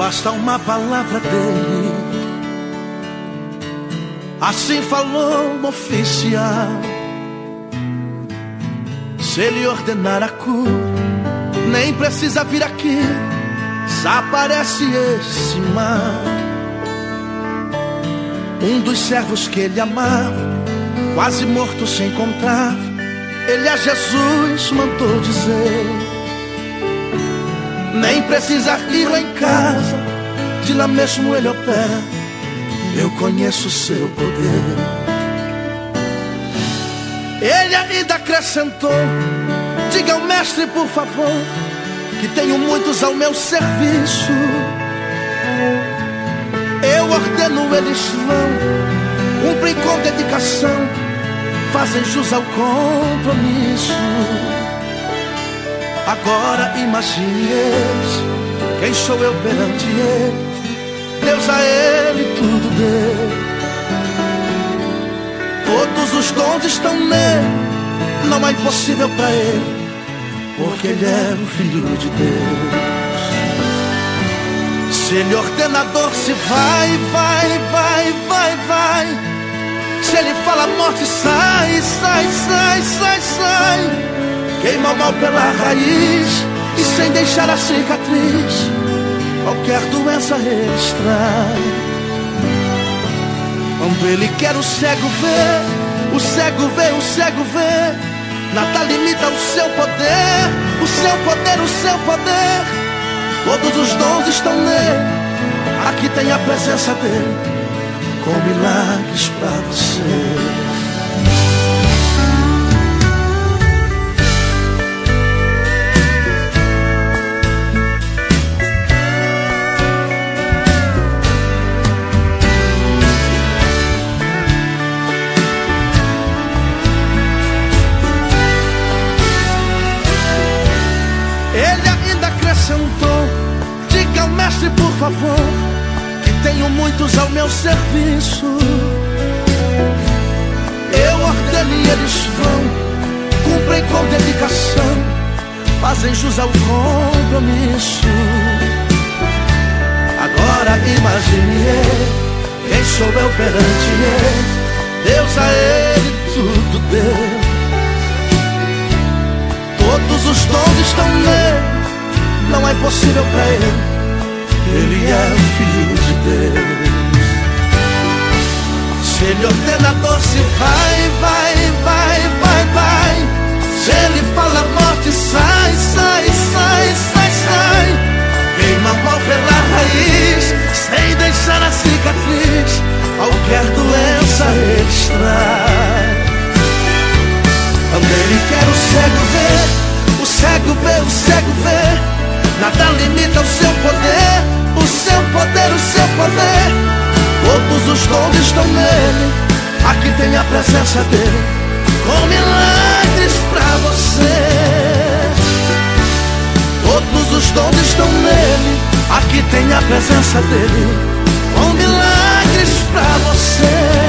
Basta uma palavra dele. Assim falou o oficial. Se ele ordenar a cura, nem precisa vir aqui, desaparece esse mal. Um dos servos que ele amava, quase morto se encontrava. Ele a Jesus mandou dizer: nem precisa ir lá em casa, de lá mesmo ele opera. Eu conheço o seu poder. Ele ainda acrescentou: diga ao mestre, por favor, que tenho muitos ao meu serviço. Eu ordeno, eles vão, cumprem com dedicação, fazem jus ao compromisso. Agora imagine eles, quem sou eu perante ele? Deus a ele tudo deu. Todos os dons estão nele, não há impossível para ele, porque ele é o Filho de Deus. Se ele ordena a dor, se vai, vai, vai, vai, vai. Se ele fala a morte, sai, sai, sai, sai, sai. Queima o mal pela raiz e sem deixar a cicatriz, qualquer doença ele extrai. Quando ele quer o cego ver, o cego vê, o cego vê. Nada limita o seu poder, o seu poder, o seu poder. Todos os dons estão nele, aqui tem a presença dele, com milagres pra você. Diga ao mestre, por favor, que tenho muitos ao meu serviço. Eu ordeno e eles vão, cumprem com dedicação, fazem jus ao compromisso. Agora imagine ele, quem sou eu perante ele? Deus a ele tudo deu. Todos os dons estão nele, não é impossível pra ele, ele é o Filho de Deus. Se ele ordena a dor, se vai, vai, vai, vai, vai. Se ele fala a morte, sai, sai, sai, sai, sai. Queima o mal pela raiz, sem deixar a cicatriz, qualquer doença ele extrai. Quando ele quer o cego ver, o cego vê, o cego vê. Nada limita o seu poder, o seu poder, o seu poder. Todos os dons estão nele, aqui tem a presença dele, com milagres pra você. Todos os dons estão nele, aqui tem a presença dele, com milagres pra você.